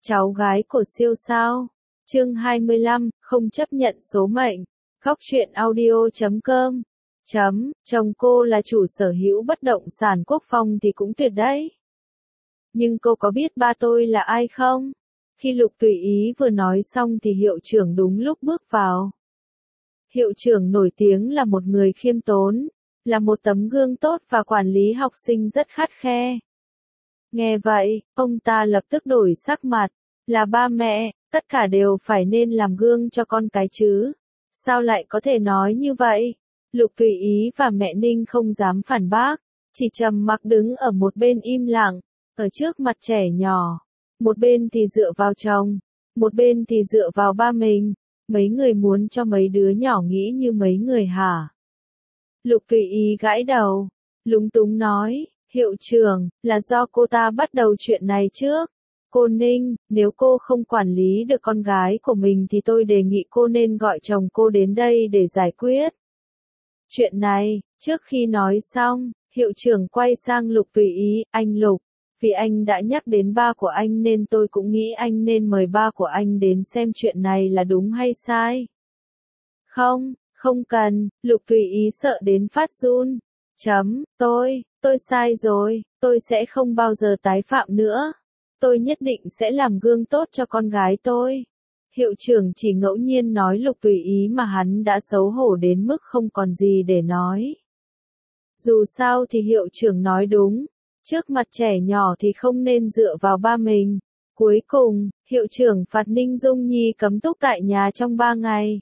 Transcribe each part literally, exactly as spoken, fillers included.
cháu gái của siêu sao. Chương hai mươi lăm, không chấp nhận số mệnh. Góc truyện audio chấm com. Chấm, chồng cô là chủ sở hữu bất động sản Quốc Phong thì cũng tuyệt đấy. Nhưng cô có biết ba tôi là ai không? Khi Lục Tùy Ý vừa nói xong thì hiệu trưởng đúng lúc bước vào. Hiệu trưởng nổi tiếng là một người khiêm tốn, là một tấm gương tốt và quản lý học sinh rất khắt khe. Nghe vậy, ông ta lập tức đổi sắc mặt, là ba mẹ, tất cả đều phải nên làm gương cho con cái chứ. Sao lại có thể nói như vậy? Lục Tùy Ý và mẹ Ninh không dám phản bác, chỉ trầm mặc đứng ở một bên im lặng, ở trước mặt trẻ nhỏ. Một bên thì dựa vào chồng, một bên thì dựa vào ba mình. Mấy người muốn cho mấy đứa nhỏ nghĩ như mấy người hả? Lục Tùy Ý gãi đầu, lúng túng nói, hiệu trưởng, là do cô ta bắt đầu chuyện này trước. Cô Ninh, nếu cô không quản lý được con gái của mình thì tôi đề nghị cô nên gọi chồng cô đến đây để giải quyết chuyện này. Trước khi nói xong, hiệu trưởng quay sang Lục Tùy Ý, anh Lục, vì anh đã nhắc đến ba của anh nên tôi cũng nghĩ anh nên mời ba của anh đến xem chuyện này là đúng hay sai. Không, không cần, Lục Tùy Ý sợ đến phát run. Chấm, tôi, tôi sai rồi, tôi sẽ không bao giờ tái phạm nữa. Tôi nhất định sẽ làm gương tốt cho con gái tôi. Hiệu trưởng chỉ ngẫu nhiên nói Lục Tùy Ý mà hắn đã xấu hổ đến mức không còn gì để nói. Dù sao thì hiệu trưởng nói đúng, trước mặt trẻ nhỏ thì không nên dựa vào ba mình. Cuối cùng, hiệu trưởng phạt Ninh Dung Nhi cấm túc tại nhà trong ba ngày.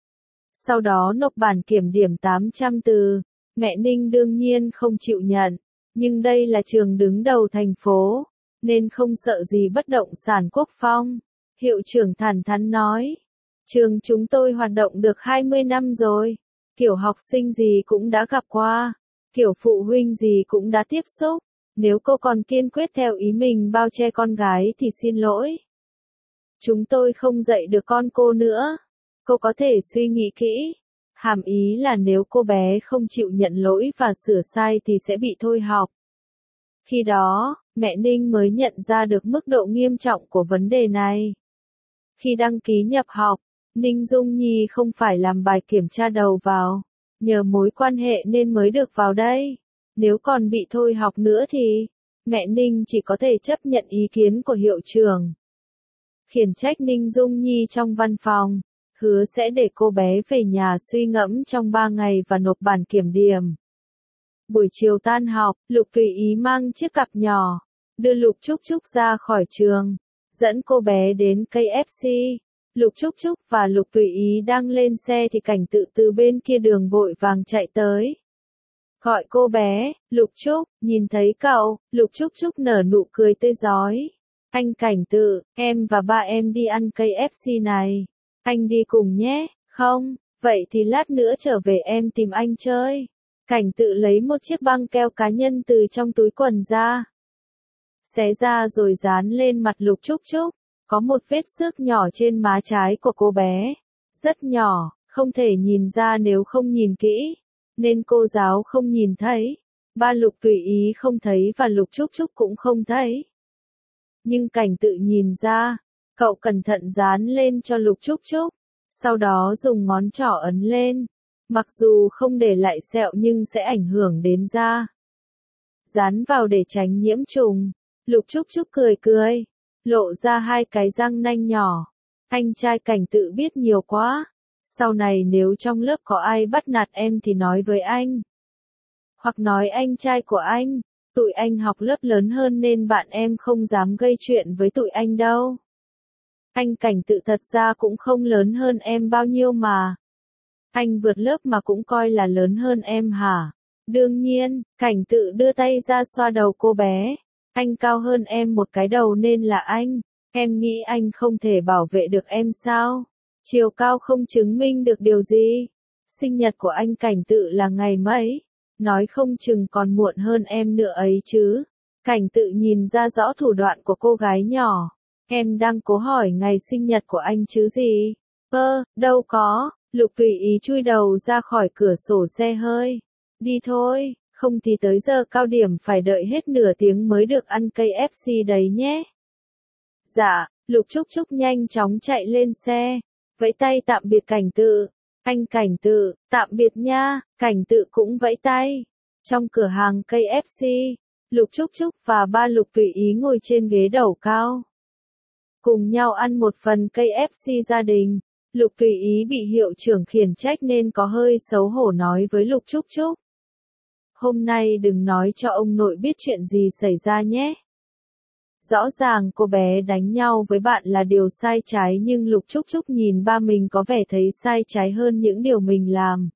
Sau đó nộp bản kiểm điểm tám trăm từ. Mẹ Ninh đương nhiên không chịu nhận, nhưng đây là trường đứng đầu thành phố, nên không sợ gì bất động sản Quốc Phong. Hiệu trưởng thẳng thắn nói, trường chúng tôi hoạt động được hai mươi năm rồi, kiểu học sinh gì cũng đã gặp qua, kiểu phụ huynh gì cũng đã tiếp xúc. Nếu cô còn kiên quyết theo ý mình bao che con gái thì xin lỗi. Chúng tôi không dạy được con cô nữa. Cô có thể suy nghĩ kỹ. Hàm ý là nếu cô bé không chịu nhận lỗi và sửa sai thì sẽ bị thôi học. Khi đó, mẹ Ninh mới nhận ra được mức độ nghiêm trọng của vấn đề này. Khi đăng ký nhập học, Ninh Dung Nhi không phải làm bài kiểm tra đầu vào, nhờ mối quan hệ nên mới được vào đây. Nếu còn bị thôi học nữa thì, mẹ Ninh chỉ có thể chấp nhận ý kiến của hiệu trưởng. Khiển trách Ninh Dung Nhi trong văn phòng, hứa sẽ để cô bé về nhà suy ngẫm trong ba ngày và nộp bản kiểm điểm. Buổi chiều tan học, Lục Tùy Ý mang chiếc cặp nhỏ, đưa Lục Trúc Trúc ra khỏi trường, dẫn cô bé đến ca ép xê. Lục Trúc Trúc và Lục Tùy Ý đang lên xe thì Cảnh Tự từ bên kia đường vội vàng chạy tới. Gọi cô bé, Lục Trúc, nhìn thấy cậu, Lục Trúc Trúc nở nụ cười tươi rói. Anh Cảnh Tự, em và ba em đi ăn ca ép xê này. Anh đi cùng nhé, không, vậy thì lát nữa trở về em tìm anh chơi. Cảnh Tự lấy một chiếc băng keo cá nhân từ trong túi quần ra. Xé ra rồi dán lên mặt Lục Trúc Trúc. Có một vết xước nhỏ trên má trái của cô bé. Rất nhỏ, không thể nhìn ra nếu không nhìn kỹ. Nên cô giáo không nhìn thấy. Ba Lục Tùy Ý không thấy và Lục Trúc Trúc cũng không thấy. Nhưng Cảnh Tự nhìn ra. Cậu cẩn thận dán lên cho Lục Trúc Trúc. Sau đó dùng ngón trỏ ấn lên. Mặc dù không để lại sẹo nhưng sẽ ảnh hưởng đến da. Dán vào để tránh nhiễm trùng. Lục Trúc Trúc cười cười. Lộ ra hai cái răng nanh nhỏ. Anh trai Cảnh Tự biết nhiều quá. Sau này nếu trong lớp có ai bắt nạt em thì nói với anh. Hoặc nói anh trai của anh. Tụi anh học lớp lớn hơn nên bạn em không dám gây chuyện với tụi anh đâu. Anh Cảnh Tự thật ra cũng không lớn hơn em bao nhiêu mà. Anh vượt lớp mà cũng coi là lớn hơn em hả? Đương nhiên, Cảnh Tự đưa tay ra xoa đầu cô bé. Anh cao hơn em một cái đầu nên là anh. Em nghĩ anh không thể bảo vệ được em sao? Chiều cao không chứng minh được điều gì. Sinh nhật của anh Cảnh Tự là ngày mấy? Nói không chừng còn muộn hơn em nữa ấy chứ. Cảnh Tự nhìn ra rõ thủ đoạn của cô gái nhỏ. Em đang cố hỏi ngày sinh nhật của anh chứ gì? Ơ, đâu có. Lục Tùy Ý chui đầu ra khỏi cửa sổ xe hơi. Đi thôi, không thì tới giờ cao điểm phải đợi hết nửa tiếng mới được ăn ca ép xê đấy nhé. Dạ, Lục Trúc Trúc nhanh chóng chạy lên xe, vẫy tay tạm biệt Cảnh Tự. Anh Cảnh Tự, tạm biệt nha. Cảnh Tự cũng vẫy tay. Trong cửa hàng ca ép xê, Lục Trúc Trúc và ba Lục Tùy Ý ngồi trên ghế đầu cao. Cùng nhau ăn một phần ca ép xê gia đình. Lục Tùy Ý bị hiệu trưởng khiển trách nên có hơi xấu hổ nói với Lục Trúc Trúc. Hôm nay đừng nói cho ông nội biết chuyện gì xảy ra nhé. Rõ ràng cô bé đánh nhau với bạn là điều sai trái nhưng Lục Trúc Trúc nhìn ba mình có vẻ thấy sai trái hơn những điều mình làm.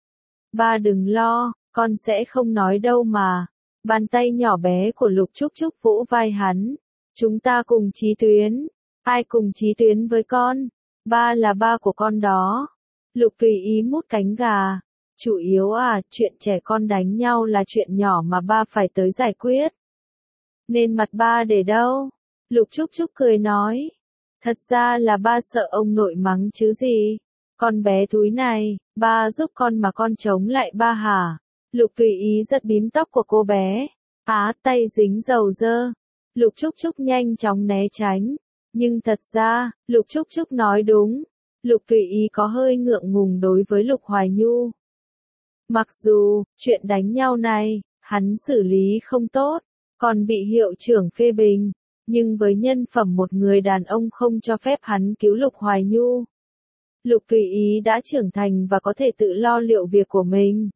Ba đừng lo, con sẽ không nói đâu mà. Bàn tay nhỏ bé của Lục Trúc Trúc vỗ vai hắn. Chúng ta cùng chí tuyến. Ai cùng chí tuyến với con? Ba là ba của con đó. Lục Tùy Ý mút cánh gà. Chủ yếu à, chuyện trẻ con đánh nhau là chuyện nhỏ mà ba phải tới giải quyết. Nên mặt ba để đâu? Lục Trúc Trúc cười nói. Thật ra là ba sợ ông nội mắng chứ gì. Con bé thúi này, ba giúp con mà con chống lại ba hả? Lục Tùy Ý giật bím tóc của cô bé. Á, tay dính dầu dơ. Lục Trúc Trúc nhanh chóng né tránh. Nhưng thật ra, Lục Trúc Trúc nói đúng. Lục Tùy Ý có hơi ngượng ngùng đối với Lục Hoài Nhu. Mặc dù, chuyện đánh nhau này, hắn xử lý không tốt, còn bị hiệu trưởng phê bình, nhưng với nhân phẩm một người đàn ông không cho phép hắn cứu Lục Hoài Nhu. Lục Tùy Ý đã trưởng thành và có thể tự lo liệu việc của mình.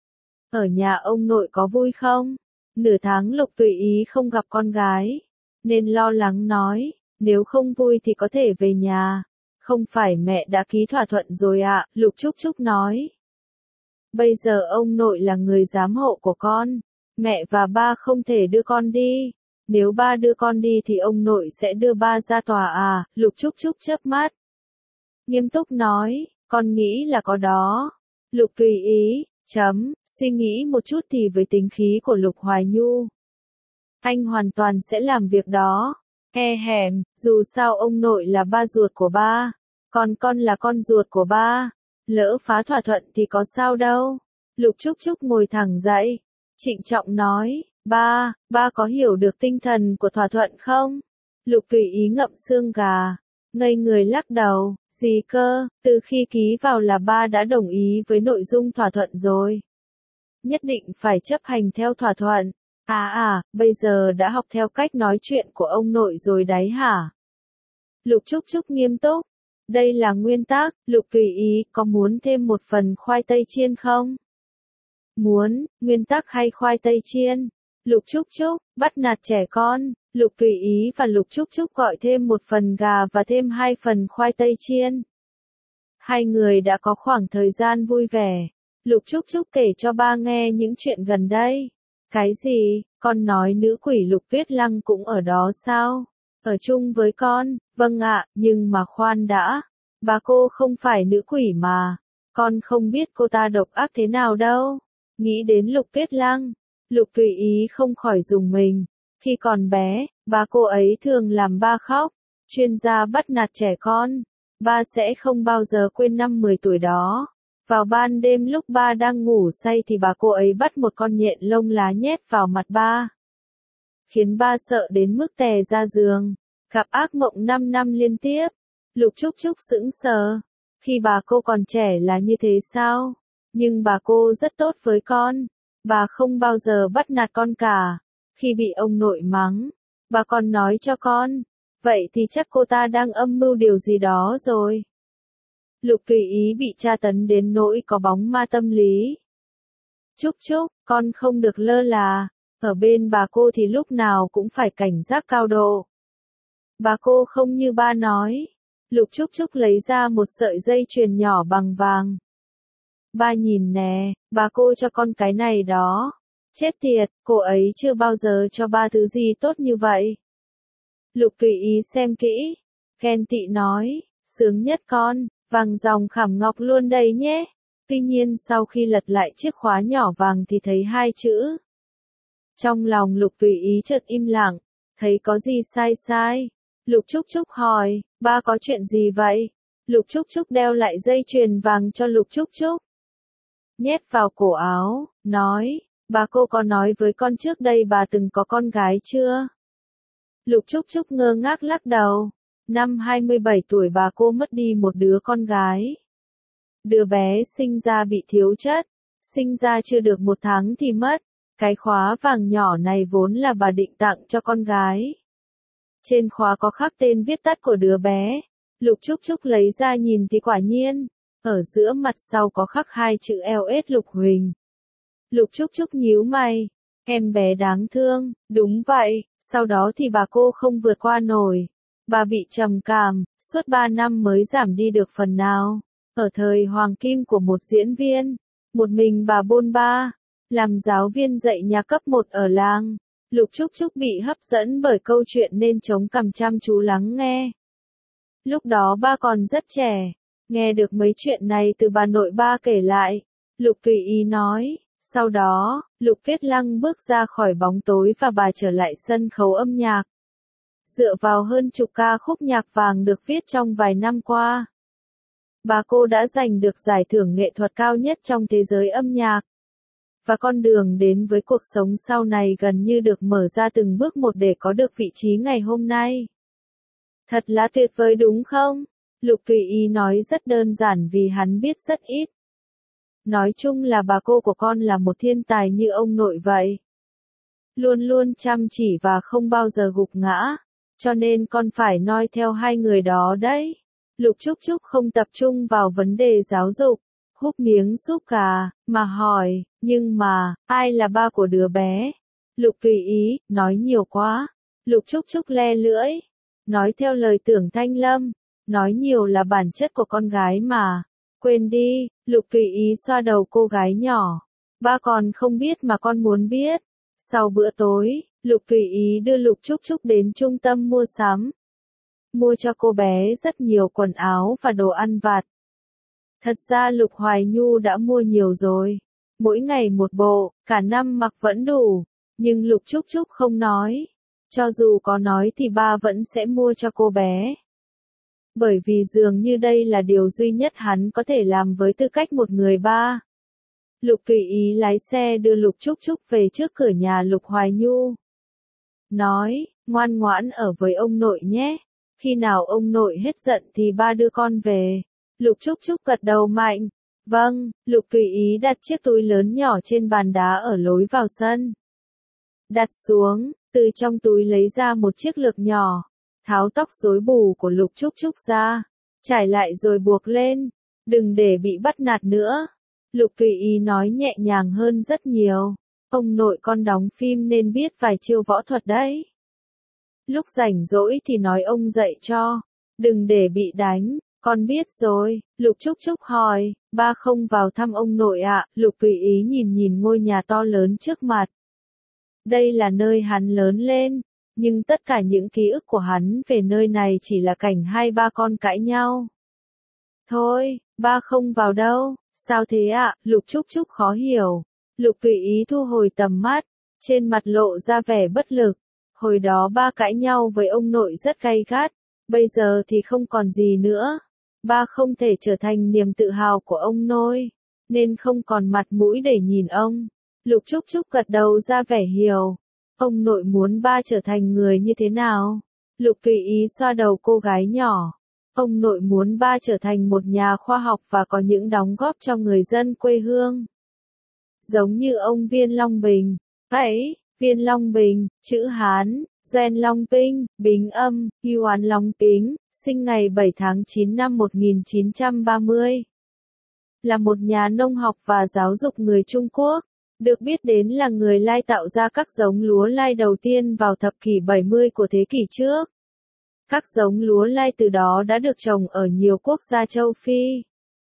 Ở nhà ông nội có vui không? Nửa tháng Lục Tùy Ý không gặp con gái, nên lo lắng nói, nếu không vui thì có thể về nhà. Không phải mẹ đã ký thỏa thuận rồi ạ, à, Lục Trúc Trúc nói. Bây giờ ông nội là người giám hộ của con, mẹ và ba không thể đưa con đi. Nếu ba đưa con đi thì ông nội sẽ đưa ba ra tòa à, Lục Trúc Trúc chớp mắt. Nghiêm túc nói, con nghĩ là có đó. Lục Tùy Ý, chấm, suy nghĩ một chút thì với tính khí của Lục Hoài Nhu. Anh hoàn toàn sẽ làm việc đó. E hèm, dù sao ông nội là ba ruột của ba, còn con là con ruột của ba. Lỡ phá thỏa thuận thì có sao đâu. Lục Trúc Trúc ngồi thẳng dậy, trịnh trọng nói, ba, ba có hiểu được tinh thần của thỏa thuận không? Lục Tùy Ý ngậm xương gà, ngây người lắc đầu, gì cơ, từ khi ký vào là ba đã đồng ý với nội dung thỏa thuận rồi. Nhất định phải chấp hành theo thỏa thuận. À à, bây giờ đã học theo cách nói chuyện của ông nội rồi đấy hả? Lục Trúc Trúc nghiêm túc. Đây là nguyên tắc, Lục Tùy Ý, có muốn thêm một phần khoai tây chiên không? Muốn, nguyên tắc hay khoai tây chiên? Lục Trúc Trúc, bắt nạt trẻ con. Lục Tùy Ý và Lục Trúc Trúc gọi thêm một phần gà và thêm hai phần khoai tây chiên. Hai người đã có khoảng thời gian vui vẻ. Lục Trúc Trúc kể cho ba nghe những chuyện gần đây. Cái gì, con nói nữ quỷ Lục Tuyết Lăng cũng ở đó sao? Ở chung với con, vâng ạ, nhưng mà khoan đã. Bà cô không phải nữ quỷ mà. Con không biết cô ta độc ác thế nào đâu. Nghĩ đến Lục Tuyết Lăng, Lục Tùy Ý không khỏi rùng mình. Khi còn bé, bà cô ấy thường làm ba khóc, chuyên gia bắt nạt trẻ con. Ba sẽ không bao giờ quên năm mười tuổi đó. Vào ban đêm lúc ba đang ngủ say thì bà cô ấy bắt một con nhện lông lá nhét vào mặt ba. Khiến ba sợ đến mức tè ra giường. Gặp ác mộng năm năm liên tiếp. Lục Trúc Trúc sững sờ. Khi bà cô còn trẻ là như thế sao? Nhưng bà cô rất tốt với con. Bà không bao giờ bắt nạt con cả. Khi bị ông nội mắng, bà còn nói cho con. Vậy thì chắc cô ta đang âm mưu điều gì đó rồi. Lục Tùy Ý bị tra tấn đến nỗi có bóng ma tâm lý. Trúc Trúc, con không được lơ là. Ở bên bà cô thì lúc nào cũng phải cảnh giác cao độ. Bà cô không như ba nói. Lục Trúc Trúc lấy ra một sợi dây chuyền nhỏ bằng vàng. Ba nhìn nè, bà cô cho con cái này đó. Chết tiệt, cô ấy chưa bao giờ cho ba thứ gì tốt như vậy. Lục Tùy Ý xem kỹ. Ghen tị nói, sướng nhất con, vàng dòng khảm ngọc luôn đây nhé. Tuy nhiên sau khi lật lại chiếc khóa nhỏ vàng thì thấy hai chữ. Trong lòng Lục Tùy Ý chợt im lặng, thấy có gì sai sai. Lục Trúc Trúc hỏi, ba có chuyện gì vậy? Lục Trúc Trúc đeo lại dây chuyền vàng cho Lục Trúc Trúc. Nhét vào cổ áo, nói, bà cô có nói với con trước đây bà từng có con gái chưa? Lục Trúc Trúc ngơ ngác lắc đầu. Năm hai mươi bảy tuổi bà cô mất đi một đứa con gái. Đứa bé sinh ra bị thiếu chất, sinh ra chưa được một tháng thì mất. Cái khóa vàng nhỏ này vốn là bà định tặng cho con gái. Trên khóa có khắc tên viết tắt của đứa bé. Lục Trúc Trúc lấy ra nhìn thì quả nhiên, ở giữa mặt sau có khắc hai chữ lờ ét Lục Huỳnh. Lục Trúc Trúc nhíu mày, em bé đáng thương, đúng vậy, sau đó thì bà cô không vượt qua nổi. Bà bị trầm cảm, suốt ba năm mới giảm đi được phần nào. Ở thời hoàng kim của một diễn viên, một mình bà bôn ba, làm giáo viên dạy nhạc cấp một ở làng. Lục Trúc Trúc bị hấp dẫn bởi câu chuyện nên chống cằm chăm chú lắng nghe. Lúc đó ba còn rất trẻ, nghe được mấy chuyện này từ bà nội ba kể lại. Lục tùy ý nói, sau đó, Lục Viết Lăng bước ra khỏi bóng tối và bà trở lại sân khấu âm nhạc. Dựa vào hơn chục ca khúc nhạc vàng được viết trong vài năm qua, bà cô đã giành được giải thưởng nghệ thuật cao nhất trong thế giới âm nhạc. Và con đường đến với cuộc sống sau này gần như được mở ra từng bước một để có được vị trí ngày hôm nay. Thật là tuyệt vời đúng không? Lục tùy ý nói rất đơn giản vì hắn biết rất ít. Nói chung là bà cô của con là một thiên tài như ông nội vậy. Luôn luôn chăm chỉ và không bao giờ gục ngã. Cho nên con phải noi theo hai người đó đấy. Lục Trúc Trúc không tập trung vào vấn đề giáo dục, húp miếng súp gà, mà hỏi, nhưng mà, ai là ba của đứa bé? Lục tùy ý, nói nhiều quá. Lục Trúc Trúc le lưỡi. Nói theo lời Tưởng Thanh Lâm, nói nhiều là bản chất của con gái mà. Quên đi, Lục tùy ý xoa đầu cô gái nhỏ. Ba còn không biết mà con muốn biết. Sau bữa tối, Lục tùy ý đưa Lục Trúc Trúc đến trung tâm mua sắm. Mua cho cô bé rất nhiều quần áo và đồ ăn vặt. Thật ra Lục Hoài Nhu đã mua nhiều rồi. Mỗi ngày một bộ, cả năm mặc vẫn đủ. Nhưng Lục Trúc Trúc không nói. Cho dù có nói thì ba vẫn sẽ mua cho cô bé. Bởi vì dường như đây là điều duy nhất hắn có thể làm với tư cách một người ba. Lục tùy ý lái xe đưa Lục Trúc Trúc về trước cửa nhà Lục Hoài Nhu. Nói, ngoan ngoãn ở với ông nội nhé. Khi nào ông nội hết giận thì ba đưa con về. Lục Trúc Trúc gật đầu mạnh. Vâng, Lục tùy ý đặt chiếc túi lớn nhỏ trên bàn đá ở lối vào sân. Đặt xuống, từ trong túi lấy ra một chiếc lược nhỏ. Tháo tóc rối bù của Lục Trúc Trúc ra. Trải lại rồi buộc lên. Đừng để bị bắt nạt nữa. Lục tùy ý nói nhẹ nhàng hơn rất nhiều. Ông nội con đóng phim nên biết vài chiêu võ thuật đấy. Lúc rảnh rỗi thì nói ông dạy cho. Đừng để bị đánh. Con biết rồi. Lục Trúc Trúc hỏi. Ba không vào thăm ông nội ạ. À? Lục tùy ý nhìn nhìn ngôi nhà to lớn trước mặt. Đây là nơi hắn lớn lên. Nhưng tất cả những ký ức của hắn về nơi này chỉ là cảnh hai ba con cãi nhau. Thôi, ba không vào đâu. Sao thế ạ? À? Lục Trúc Trúc khó hiểu. Lục tùy ý thu hồi tầm mắt. Trên mặt lộ ra vẻ bất lực. Hồi đó ba cãi nhau với ông nội rất gay gắt. Bây giờ thì không còn gì nữa. Ba không thể trở thành niềm tự hào của ông nội. Nên không còn mặt mũi để nhìn ông. Lục Trúc Trúc gật đầu ra vẻ hiểu. Ông nội muốn ba trở thành người như thế nào? Lục tùy ý xoa đầu cô gái nhỏ. Ông nội muốn ba trở thành một nhà khoa học và có những đóng góp cho người dân quê hương. Giống như ông Viên Long Bình. Ấy, Viên Long Bình, chữ Hán, Doan Long Pinh, Bính Âm, Yuan Long Pính, sinh ngày bảy tháng chín năm một nghìn chín trăm ba mươi. Là một nhà nông học và giáo dục người Trung Quốc. Được biết đến là người Lai tạo ra các giống lúa Lai đầu tiên vào thập kỷ bảy mươi của thế kỷ trước. Các giống lúa Lai từ đó đã được trồng ở nhiều quốc gia châu Phi,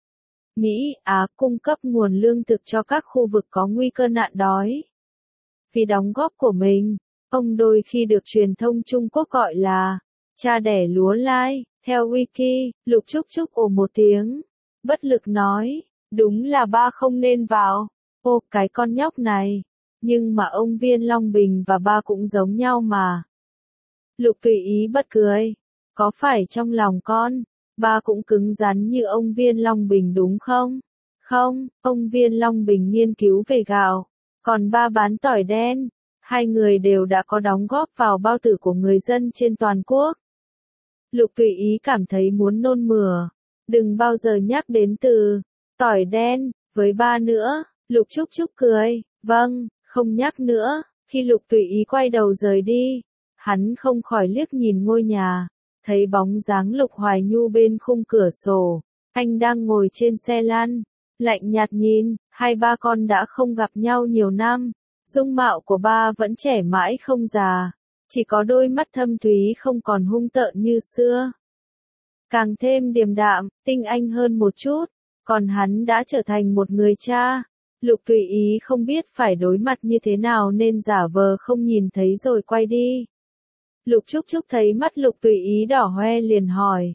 Mỹ, Á cung cấp nguồn lương thực cho các khu vực có nguy cơ nạn đói. Vì đóng góp của mình, ông đôi khi được truyền thông Trung Quốc gọi là cha đẻ lúa Lai. Theo Wiki, Lục Trúc Trúc ồ một tiếng, bất lực nói, đúng là ba không nên vào. Ô, cái con nhóc này. Nhưng mà ông Viên Long Bình và ba cũng giống nhau mà. Lục tùy ý bật cười. Có phải trong lòng con, ba cũng cứng rắn như ông Viên Long Bình đúng không? Không, ông Viên Long Bình nghiên cứu về gạo. Còn ba bán tỏi đen. Hai người đều đã có đóng góp vào bao tử của người dân trên toàn quốc. Lục Tùy Ý cảm thấy muốn nôn mửa. Đừng bao giờ nhắc đến từ tỏi đen với ba nữa. Lục Trúc Trúc cười, vâng, không nhắc nữa. Khi Lục Tùy Ý quay đầu rời đi, hắn không khỏi liếc nhìn ngôi nhà, thấy bóng dáng Lục Hoài Nhu bên khung cửa sổ. Anh đang ngồi trên xe lăn, lạnh nhạt nhìn, hai ba con đã không gặp nhau nhiều năm. Dung mạo của ba vẫn trẻ mãi không già, chỉ có đôi mắt thâm thúy không còn hung tợn như xưa. Càng thêm điềm đạm, tinh anh hơn một chút, còn hắn đã trở thành một người cha. Lục Tùy Ý không biết phải đối mặt như thế nào nên giả vờ không nhìn thấy rồi quay đi. Lục Trúc Trúc thấy mắt Lục Tùy Ý đỏ hoe liền hỏi.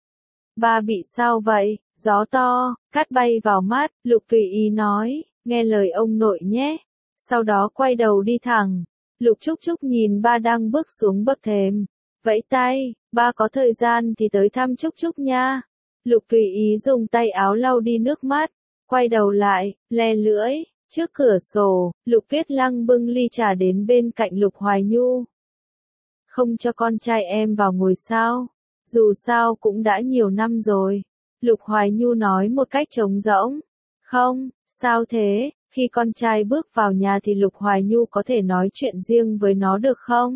Ba bị sao vậy? Gió to, cát bay vào mắt, Lục Tùy Ý nói, nghe lời ông nội nhé. Sau đó quay đầu đi thẳng. Lục Trúc Trúc nhìn ba đang bước xuống bậc thềm, vẫy tay, ba có thời gian thì tới thăm Trúc Trúc nha. Lục Tùy Ý dùng tay áo lau đi nước mắt, quay đầu lại, le lưỡi, trước cửa sổ, Lục Tuyết Lăng bưng ly trà đến bên cạnh Lục Hoài Nhu. Không cho con trai em vào ngồi sao? Dù sao cũng đã nhiều năm rồi. Lục Hoài Nhu nói một cách trống rỗng. Không, sao thế? Khi con trai bước vào nhà thì Lục Hoài Nhu có thể nói chuyện riêng với nó được không?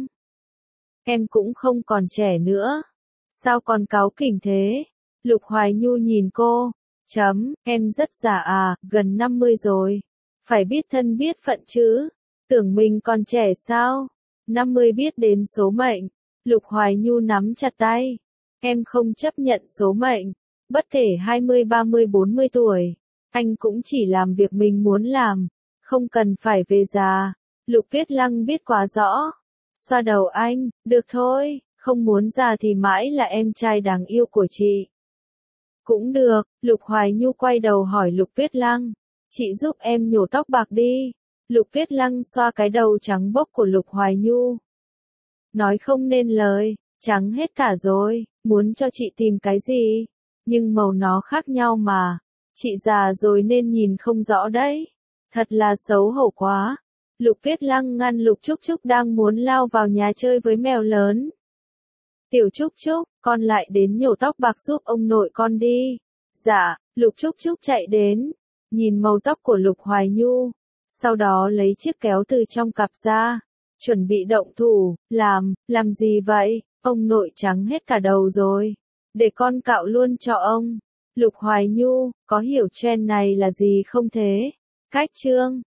Em cũng không còn trẻ nữa. Sao còn cáu kỉnh thế? Lục Hoài Nhu nhìn cô. Chấm, em rất già à, gần năm mươi rồi. Phải biết thân biết phận chứ. Tưởng mình còn trẻ sao? năm mươi biết đến số mệnh. Lục Hoài Nhu nắm chặt tay. Em không chấp nhận số mệnh. Bất kể hai mươi, ba mươi, bốn mươi tuổi. Anh cũng chỉ làm việc mình muốn làm. Không cần phải về già. Lục Tuyết Lăng biết quá rõ. Xoa đầu anh, được thôi, không muốn già thì mãi là em trai đáng yêu của chị. Cũng được, Lục Hoài Nhu quay đầu hỏi Lục Tuyết Lăng. Chị giúp em nhổ tóc bạc đi. Lục Tuyết Lăng xoa cái đầu trắng bốc của Lục Hoài Nhu. Nói không nên lời, trắng hết cả rồi, muốn cho chị tìm cái gì? Nhưng màu nó khác nhau mà. Chị già rồi nên nhìn không rõ đấy. Thật là xấu hổ quá. Lục Tuyết Lăng ngăn Lục Trúc Trúc đang muốn lao vào nhà chơi với mèo lớn. Tiểu Trúc Trúc, con lại đến nhổ tóc bạc giúp ông nội con đi. Dạ, Lục Trúc Trúc chạy đến, nhìn màu tóc của Lục Hoài Nhu, sau đó lấy chiếc kéo từ trong cặp ra, chuẩn bị động thủ, làm, làm gì vậy, ông nội trắng hết cả đầu rồi, để con cạo luôn cho ông. Lục Hoài Nhu, có hiểu trend này là gì không thế? Cách chương